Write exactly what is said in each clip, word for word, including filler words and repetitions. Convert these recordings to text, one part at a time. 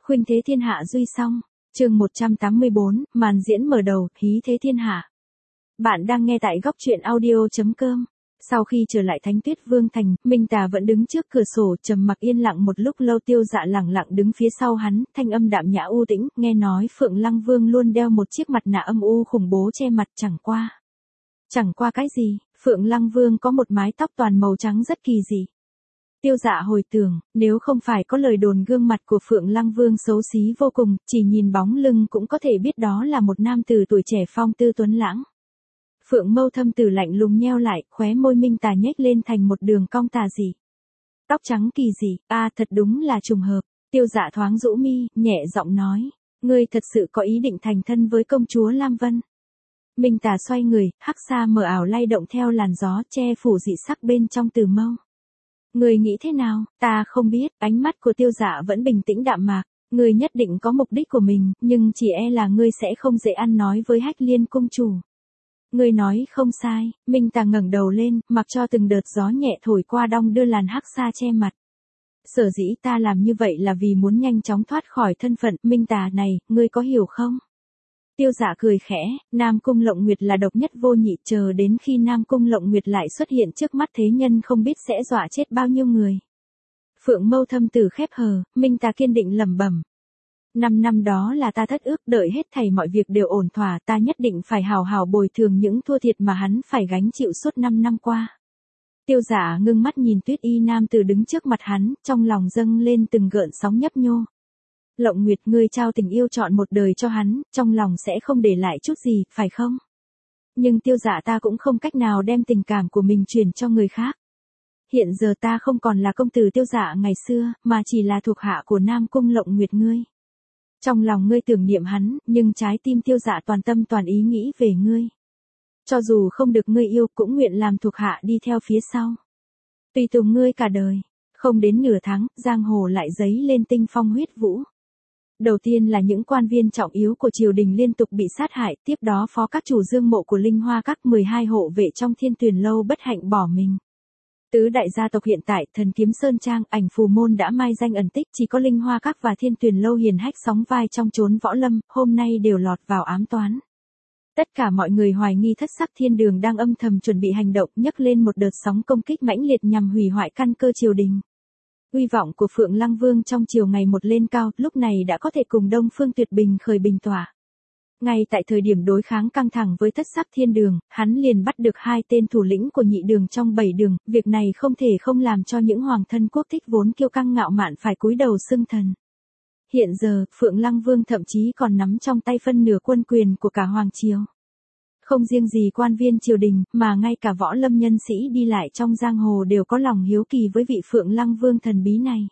Khuynh thế thiên hạ duy song, chương một trăm tám mươi bốn, màn diễn mở đầu, hí thế thiên hạ. Bạn đang nghe tại góc truyện audio.com. Sau khi trở lại Thánh Tuyết Vương Thành, Minh Tà vẫn đứng trước cửa sổ trầm mặc yên lặng một lúc lâu. Tiêu Dạ lẳng lặng đứng phía sau hắn, thanh âm đạm nhã u tĩnh, nghe nói Phượng Lăng Vương luôn đeo một chiếc mặt nạ âm u khủng bố che mặt. Chẳng qua. Chẳng qua cái gì, Phượng Lăng Vương có một mái tóc toàn màu trắng rất kỳ dị. Tiêu Dạ hồi tưởng, nếu không phải có lời đồn gương mặt của Phượng Lăng Vương xấu xí vô cùng, chỉ nhìn bóng lưng cũng có thể biết đó là một nam tử tuổi trẻ phong tư tuấn lãng. Phượng mâu thâm tử lạnh lùng nheo lại, khóe môi Minh Tà nhếch lên thành một đường cong tà dị. Tóc trắng kỳ dị, a à, thật đúng là trùng hợp. Tiêu Dạ thoáng rũ mi, nhẹ giọng nói, ngươi thật sự có ý định thành thân với công chúa Lam Vân. Minh Tà xoay người, hắc sa mờ ảo lay động theo làn gió, che phủ dị sắc bên trong từ mâu. Người nghĩ thế nào, ta không biết. Ánh mắt của Tiêu Dạ vẫn bình tĩnh đạm mạc. Người nhất định có mục đích của mình, nhưng chỉ e là ngươi sẽ không dễ ăn nói với Hách Liên công chủ. Ngươi nói không sai. Minh Tà ngẩng đầu lên, mặc cho từng đợt gió nhẹ thổi qua đong đưa làn hắc sa che mặt. Sở dĩ ta làm như vậy là vì muốn nhanh chóng thoát khỏi thân phận Minh Tà này, ngươi có hiểu không? Tiêu Dạ cười khẽ, Nam Cung Lộng Nguyệt là độc nhất vô nhị, chờ đến khi Nam Cung Lộng Nguyệt lại xuất hiện trước mắt thế nhân không biết sẽ dọa chết bao nhiêu người. Phượng mâu thâm tử khép hờ, Minh Tà kiên định lẩm bẩm. Năm năm đó là ta thất ước, đợi hết thảy mọi việc đều ổn thỏa, ta nhất định phải hào hào bồi thường những thua thiệt mà hắn phải gánh chịu suốt năm năm qua. Tiêu Dạ ngưng mắt nhìn Tuyết Y nam tử đứng trước mặt hắn, trong lòng dâng lên từng gợn sóng nhấp nhô. Lộng Nguyệt, ngươi trao tình yêu trọn một đời cho hắn, trong lòng sẽ không để lại chút gì, phải không? Nhưng Tiêu Dạ ta cũng không cách nào đem tình cảm của mình truyền cho người khác. Hiện giờ ta không còn là công tử Tiêu Dạ ngày xưa, mà chỉ là thuộc hạ của Nam Cung Lộng Nguyệt ngươi. Trong lòng ngươi tưởng niệm hắn, nhưng trái tim Tiêu Dạ toàn tâm toàn ý nghĩ về ngươi. Cho dù không được ngươi yêu, cũng nguyện làm thuộc hạ đi theo phía sau. Tùy tùng ngươi cả đời. Không đến nửa tháng, giang hồ lại dấy lên tinh phong huyết vũ. Đầu tiên là những quan viên trọng yếu của triều đình liên tục bị sát hại, tiếp đó phó các chủ dương mộ của Linh Hoa các mười hai hộ vệ trong Thiên Tuyền lâu bất hạnh bỏ mình. Tứ đại gia tộc hiện tại, Thần Kiếm Sơn Trang, Ảnh Phù Môn đã mai danh ẩn tích, chỉ có Linh Hoa các và Thiên Tuyền lâu hiền hách sóng vai trong chốn võ lâm, hôm nay đều lọt vào ám toán. Tất cả mọi người hoài nghi Thất Sắc Thiên Đường đang âm thầm chuẩn bị hành động, nhấc lên một đợt sóng công kích mãnh liệt nhằm hủy hoại căn cơ triều đình. Uy vọng của Phượng Lăng Vương trong triều ngày một lên cao, lúc này đã có thể cùng Đông Phương Tuyệt Bình khởi bình tỏa. Ngay tại thời điểm đối kháng căng thẳng với Thất Sắc Thiên Đường, hắn liền bắt được hai tên thủ lĩnh của nhị đường trong bảy đường, việc này không thể không làm cho những hoàng thân quốc thích vốn kiêu căng ngạo mạn phải cúi đầu xưng thần. Hiện giờ, Phượng Lăng Vương thậm chí còn nắm trong tay phân nửa quân quyền của cả hoàng triều. Không riêng gì quan viên triều đình, mà ngay cả võ lâm nhân sĩ đi lại trong giang hồ đều có lòng hiếu kỳ với vị Phượng Lăng Vương thần bí này.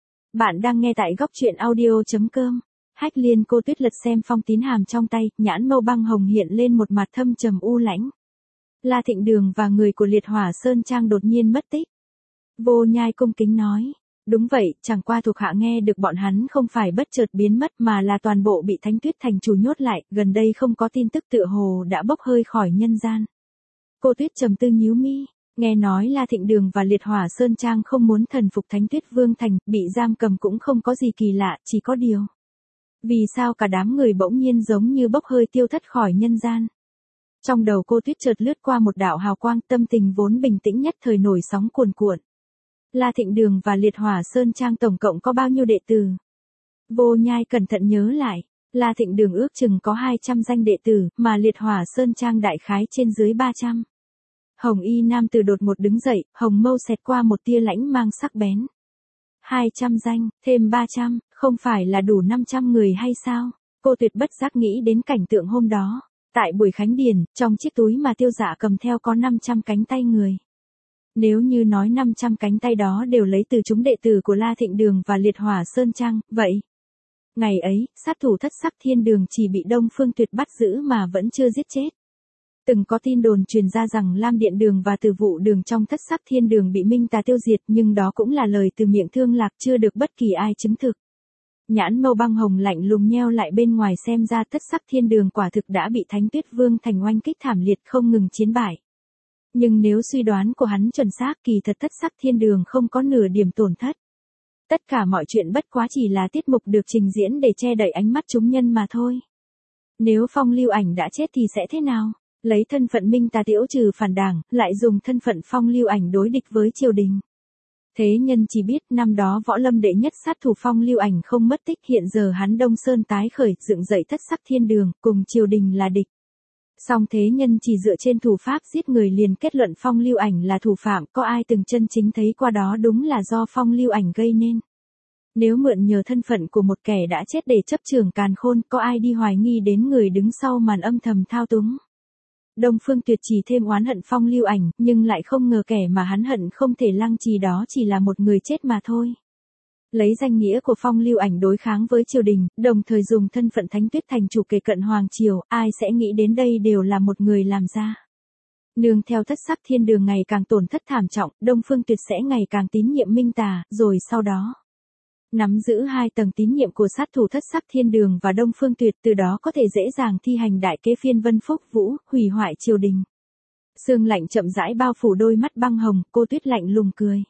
Bạn đang nghe tại góc truyện audio.com. Hách Liên cô Tuyết lật xem phong tín hàm trong tay, nhãn mâu băng hồng hiện lên một mặt thâm trầm u lãnh. La Thịnh Đường và người của Liệt Hỏa Sơn Trang đột nhiên mất tích. Vô Nhai cung kính nói. Đúng vậy, chẳng qua thuộc hạ nghe được bọn hắn không phải bất chợt biến mất mà là toàn bộ bị Thánh Tuyết Thành chủ nhốt lại, gần đây không có tin tức tựa hồ đã bốc hơi khỏi nhân gian. Cô Tuyết trầm tư nhíu mi, nghe nói La Thịnh Đường và Liệt Hỏa Sơn Trang không muốn thần phục Thánh Tuyết Vương Thành, bị giam cầm cũng không có gì kỳ lạ, chỉ có điều. Vì sao cả đám người bỗng nhiên giống như bốc hơi tiêu thất khỏi nhân gian? Trong đầu cô Tuyết chợt lướt qua một đạo hào quang, tâm tình vốn bình tĩnh nhất thời nổi sóng cuồn cuộn. La Thịnh Đường và Liệt Hỏa Sơn Trang tổng cộng có bao nhiêu đệ tử? Vô Nhai cẩn thận nhớ lại, La Thịnh Đường ước chừng có hai trăm danh đệ tử, mà Liệt Hỏa Sơn Trang đại khái trên dưới ba trăm. Hồng y nam tử đột một đứng dậy, hồng mâu xẹt qua một tia lãnh mang sắc bén. hai trăm danh, thêm ba trăm, không phải là đủ năm trăm người hay sao? Cô Tuyệt bất giác nghĩ đến cảnh tượng hôm đó. Tại buổi khánh điển, trong chiếc túi mà Tiêu Dạ cầm theo có năm trăm cánh tay người. Nếu như nói năm trăm cánh tay đó đều lấy từ chúng đệ tử của La Thịnh Đường và Liệt Hỏa Sơn Trang, vậy. Ngày ấy, sát thủ Thất Sắc Thiên Đường chỉ bị Đông Phương Tuyệt bắt giữ mà vẫn chưa giết chết. Từng có tin đồn truyền ra rằng Lam Điện Đường và Từ Vụ Đường trong Thất Sắc Thiên Đường bị Minh Tà tiêu diệt, nhưng đó cũng là lời từ miệng Thương Lạc, chưa được bất kỳ ai chứng thực. Nhãn mâu băng hồng lạnh lùng nheo lại, bên ngoài xem ra Thất Sắc Thiên Đường quả thực đã bị Thánh Tuyết Vương Thành oanh kích thảm liệt, không ngừng chiến bại. Nhưng nếu suy đoán của hắn chuẩn xác, kỳ thật Thất Sắc Thiên Đường không có nửa điểm tổn thất. Tất cả mọi chuyện bất quá chỉ là tiết mục được trình diễn để che đậy ánh mắt chúng nhân mà thôi. Nếu Phong Lưu Ảnh đã chết thì sẽ thế nào? Lấy thân phận Minh Tà Tiễu trừ phản đảng, lại dùng thân phận Phong Lưu Ảnh đối địch với triều đình. Thế nhân chỉ biết năm đó võ lâm đệ nhất sát thủ Phong Lưu Ảnh không mất tích, hiện giờ hắn Đông Sơn tái khởi, dựng dậy thất sắc thiên đường, cùng triều đình là địch. Song thế nhân chỉ dựa trên thủ pháp giết người liền kết luận Phong Lưu Ảnh là thủ phạm, có ai từng chân chính thấy qua đó đúng là do Phong Lưu Ảnh gây nên. Nếu mượn nhờ thân phận của một kẻ đã chết để chấp trường càn khôn, có ai đi hoài nghi đến người đứng sau màn âm thầm thao túng. Đông Phương Tuyệt chỉ thêm oán hận Phong Lưu Ảnh, nhưng lại không ngờ kẻ mà hắn hận không thể lăng trì đó chỉ là một người chết mà thôi. Lấy danh nghĩa của Phong Lưu Ảnh đối kháng với triều đình, đồng thời dùng thân phận Thánh Tuyết Thành chủ kề cận hoàng triều, ai sẽ nghĩ đến đây đều là một người làm ra. Nương theo thất sắc thiên đường ngày càng tổn thất thảm trọng, Đông Phương Tuyệt sẽ ngày càng tín nhiệm Minh Tà, rồi sau đó nắm giữ hai tầng tín nhiệm của sát thủ thất sắc thiên đường và Đông Phương Tuyệt, từ đó có thể dễ dàng thi hành đại kế phiên vân phúc vũ, hủy hoại triều đình. Sương lạnh chậm rãi bao phủ đôi mắt băng hồng, cô Tuyết lạnh lùng cười.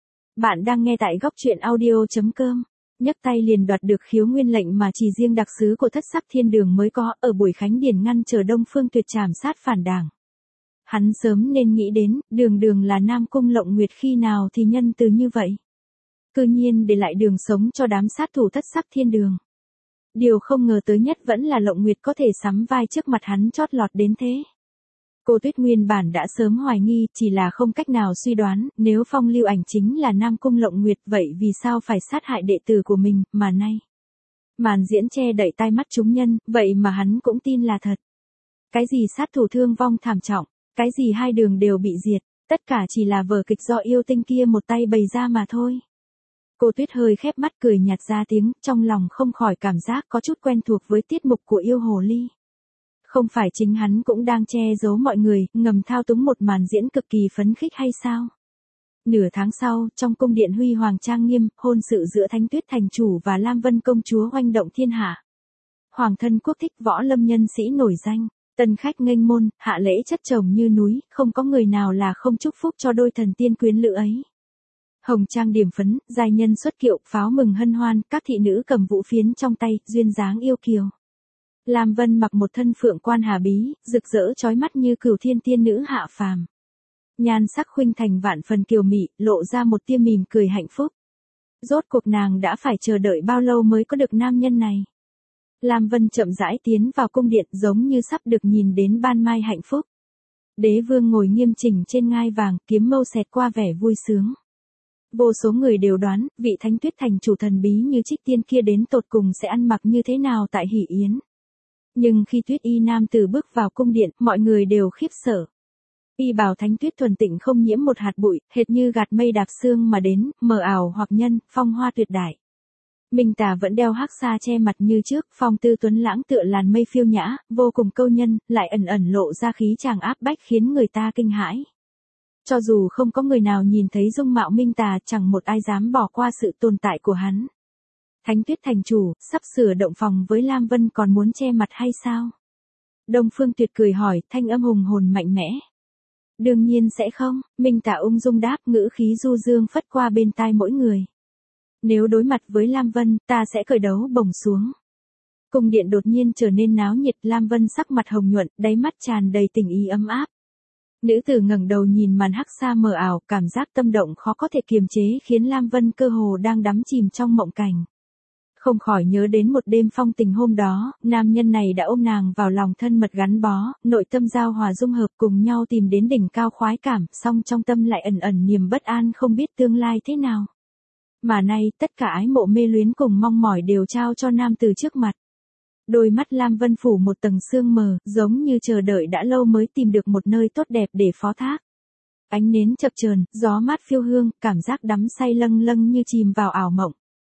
Bạn đang nghe tại góc truyện audio.com. Nhấc tay liền đoạt được khiếu nguyên lệnh mà chỉ riêng đặc sứ của thất sắc thiên đường mới có, ở buổi khánh điển ngăn chờ Đông Phương Tuyệt trảm sát phản đảng. Hắn sớm nên nghĩ đến, đường đường là Nam Cung Lộng Nguyệt khi nào thì nhân từ như vậy. Cư nhiên để lại đường sống cho đám sát thủ thất sắc thiên đường. Điều không ngờ tới nhất vẫn là Lộng Nguyệt có thể sắm vai trước mặt hắn chót lọt đến thế. Cô Tuyết nguyên bản đã sớm hoài nghi, chỉ là không cách nào suy đoán, nếu Phong Lưu Ảnh chính là Nam Cung Lộng Nguyệt vậy vì sao phải sát hại đệ tử của mình, mà nay. Màn diễn che đậy tai mắt chúng nhân, vậy mà hắn cũng tin là thật. Cái gì sát thủ thương vong thảm trọng, cái gì hai đường đều bị diệt, tất cả chỉ là vở kịch do yêu tinh kia một tay bày ra mà thôi. Cô Tuyết hơi khép mắt cười nhạt ra tiếng, trong lòng không khỏi cảm giác có chút quen thuộc với tiết mục của yêu hồ ly. Không phải chính hắn cũng đang che giấu mọi người, ngầm thao túng một màn diễn cực kỳ phấn khích hay sao? Nửa tháng sau, trong cung điện huy hoàng trang nghiêm, hôn sự giữa Thánh Tuyết Thành chủ và Lam Vân công chúa oanh động thiên hạ. Hoàng thân quốc thích võ lâm nhân sĩ nổi danh, tân khách nghênh môn, hạ lễ chất chồng như núi, không có người nào là không chúc phúc cho đôi thần tiên quyến lữ ấy. Hồng trang điểm phấn, giai nhân xuất kiệu, pháo mừng hân hoan, các thị nữ cầm vũ phiến trong tay, duyên dáng yêu kiều. Lam Vân mặc một thân phượng quan hà bí, rực rỡ chói mắt như cửu thiên tiên nữ hạ phàm. Nhan sắc khuynh thành vạn phần kiều mị, lộ ra một tia mỉm cười hạnh phúc. Rốt cuộc nàng đã phải chờ đợi bao lâu mới có được nam nhân này. Lam Vân chậm rãi tiến vào cung điện giống như sắp được nhìn đến ban mai hạnh phúc. Đế vương ngồi nghiêm chỉnh trên ngai vàng, kiếm mâu xẹt qua vẻ vui sướng. Vô số người đều đoán, vị Thánh Tuyết Thành chủ thần bí như Trích Tiên kia đến tột cùng sẽ ăn mặc như thế nào tại hỷ yến. Nhưng khi Tuyết Y nam tử bước vào cung điện, mọi người đều khiếp sợ. Y bào Thánh Tuyết thuần tịnh không nhiễm một hạt bụi, hệt như gạt mây đạp sương mà đến, mờ ảo hoặc nhân, phong hoa tuyệt đại. Minh Tà vẫn đeo hắc sa che mặt như trước, phong tư tuấn lãng tựa làn mây phiêu nhã, vô cùng câu nhân, lại ẩn ẩn lộ ra khí chàng áp bách khiến người ta kinh hãi. Cho dù không có người nào nhìn thấy dung mạo Minh Tà, chẳng một ai dám bỏ qua sự tồn tại của hắn. Thánh Tuyết Thành chủ, sắp sửa động phòng với Lam Vân còn muốn che mặt hay sao? Đông Phương Tuyệt cười hỏi, thanh âm hùng hồn mạnh mẽ. Đương nhiên sẽ không, Minh Tà ung dung đáp, ngữ khí du dương phất qua bên tai mỗi người. Nếu đối mặt với Lam Vân, ta sẽ cởi đấu bổng xuống. Cung điện đột nhiên trở nên náo nhiệt, Lam Vân sắc mặt hồng nhuận, đáy mắt tràn đầy tình ý ấm áp. Nữ tử ngẩng đầu nhìn màn hắc sa mờ ảo, cảm giác tâm động khó có thể kiềm chế khiến Lam Vân cơ hồ đang đắm chìm trong mộng cảnh. Không khỏi nhớ đến một đêm phong tình hôm đó, nam nhân này đã ôm nàng vào lòng thân mật gắn bó, nội tâm giao hòa dung hợp cùng nhau tìm đến đỉnh cao khoái cảm, song trong tâm lại ẩn ẩn niềm bất an không biết tương lai thế nào. Mà nay, tất cả ái mộ mê luyến cùng mong mỏi đều trao cho nam từ trước mặt. Đôi mắt Lam Vân phủ một tầng sương mờ, giống như chờ đợi đã lâu mới tìm được một nơi tốt đẹp để phó thác. Ánh nến chập chờn, gió mát phiêu hương, cảm giác đắm say lâng lâng như chìm vào ảo mộng.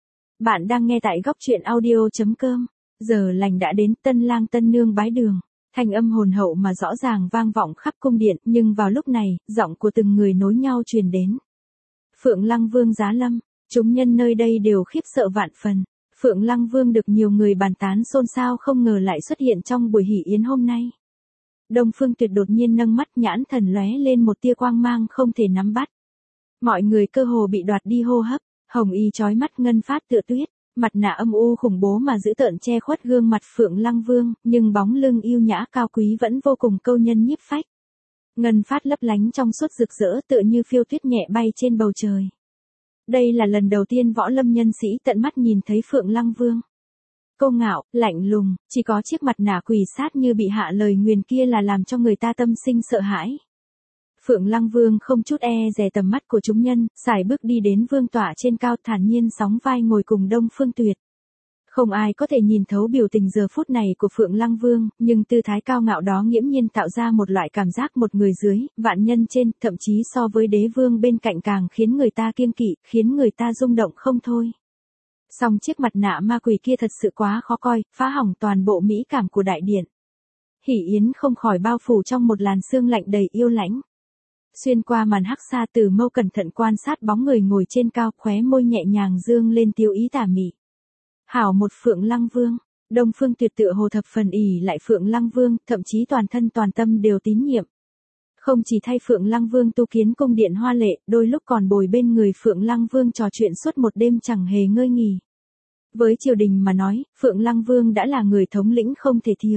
Bạn đang nghe tại góc truyện audio.com. Giờ lành đã đến, tân lang tân nương bái đường. Thanh âm hồn hậu mà rõ ràng vang vọng khắp cung điện, nhưng vào lúc này, giọng của từng người nối nhau truyền đến. Phượng Lăng Vương giá lâm, chúng nhân nơi đây đều khiếp sợ vạn phần. Phượng Lăng Vương được nhiều người bàn tán xôn xao không ngờ lại xuất hiện trong buổi hỷ yến hôm nay. Đông Phương Tuyệt đột nhiên nâng mắt, nhãn thần lóe lên một tia quang mang không thể nắm bắt. Mọi người cơ hồ bị đoạt đi hô hấp, Hồng y chói mắt ngân phát tựa tuyết, mặt nạ âm u khủng bố mà giữ tợn che khuất gương mặt Phượng Lăng Vương, nhưng bóng lưng yêu nhã cao quý vẫn vô cùng câu nhân nhiếp phách. Ngân phát lấp lánh trong suốt rực rỡ tựa như phiêu tuyết nhẹ bay trên bầu trời. Đây là lần đầu tiên võ lâm nhân sĩ tận mắt nhìn thấy Phượng Lăng Vương. Cô ngạo, lạnh lùng, chỉ có chiếc mặt nạ quỷ sát như bị hạ lời nguyền kia là làm cho người ta tâm sinh sợ hãi. Phượng Lăng Vương không chút e dè tầm mắt của chúng nhân, sải bước đi đến vương tọa trên cao thản nhiên sóng vai ngồi cùng Đông Phương Tuyệt. Không ai có thể nhìn thấu biểu tình giờ phút này của Phượng Lăng Vương, nhưng tư thái cao ngạo đó nghiễm nhiên tạo ra một loại cảm giác một người dưới, vạn nhân trên, thậm chí so với đế vương bên cạnh càng khiến người ta kiêng kỵ, khiến người ta rung động không thôi. Song chiếc mặt nạ ma quỷ kia thật sự quá khó coi, phá hỏng toàn bộ mỹ cảm của đại điện. Hỉ Yến không khỏi bao phủ trong một làn sương lạnh đầy yêu lãnh. Xuyên qua màn hắc sa Từ Mâu cẩn thận quan sát bóng người ngồi trên cao, khóe môi nhẹ nhàng dương lên tiêu ý tà mị. Hảo một Phượng Lăng Vương, Đông Phương Tuyệt tựa hồ thập phần ỷ lại Phượng Lăng Vương, thậm chí toàn thân toàn tâm đều tín nhiệm. Không chỉ thay Phượng Lăng Vương tu kiến cung điện hoa lệ, đôi lúc còn bồi bên người Phượng Lăng Vương trò chuyện suốt một đêm chẳng hề ngơi nghỉ. Với triều đình mà nói, Phượng Lăng Vương đã là người thống lĩnh không thể thiếu.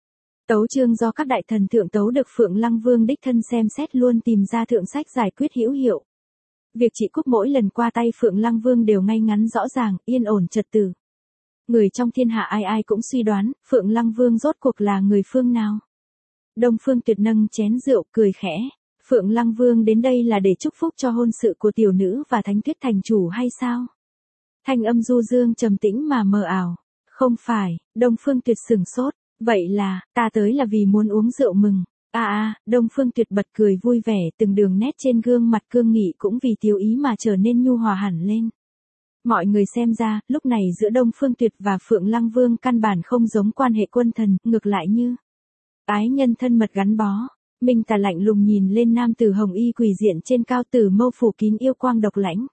Tấu chương do các đại thần thượng tấu được Phượng Lăng Vương đích thân xem xét luôn tìm ra thượng sách giải quyết hữu hiệu. Việc trị quốc mỗi lần qua tay Phượng Lăng Vương đều ngay ngắn rõ ràng, yên ổn trật tự. Người trong thiên hạ ai ai cũng suy đoán, Phượng Lăng Vương rốt cuộc là người phương nào. Đông Phương Tuyệt nâng chén rượu cười khẽ, Phượng Lăng Vương đến đây là để chúc phúc cho hôn sự của tiểu nữ và Thánh Tuyết thành chủ hay sao? Thanh âm du dương trầm tĩnh mà mờ ảo. Không phải, Đông Phương Tuyệt sửng sốt, vậy là, ta tới là vì muốn uống rượu mừng. À à, Đông Phương Tuyệt bật cười vui vẻ, từng đường nét trên gương mặt cương nghị cũng vì tiêu ý mà trở nên nhu hòa hẳn lên. Mọi người xem ra, lúc này giữa Đông Phương Tuyệt và Phượng Lăng Vương căn bản không giống quan hệ quân thần, ngược lại như ái nhân thân mật gắn bó. Minh Tà lạnh lùng nhìn lên nam tử hồng y quỳ diện trên cao, Tử Mâu phủ kín yêu quang độc lãnh.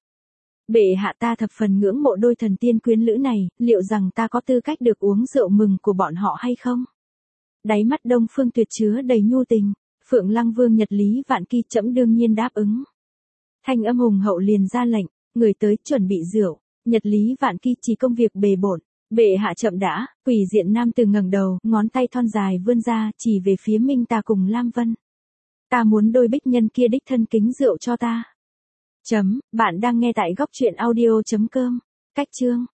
Bệ hạ, ta thập phần ngưỡng mộ đôi thần tiên quyến lữ này, liệu rằng ta có tư cách được uống rượu mừng của bọn họ hay không? Đáy mắt Đông Phương Tuyệt chứa đầy nhu tình. Phượng Lăng Vương nhật lý vạn kỳ, trẫm đương nhiên đáp ứng. Thanh âm hùng hậu liền ra lệnh, người tới chuẩn bị rượu. Nhật lý vạn kỳ chỉ công việc bề bộn. Bệ hạ chậm đã. Quỷ diện nam tử ngẩng đầu, ngón tay thon dài vươn ra, chỉ về phía Minh Tà cùng Lam Vân. Ta muốn đôi bích nhân kia đích thân kính rượu cho ta. Chấm, bạn đang nghe tại góc truyện audio chấm com. Cách chương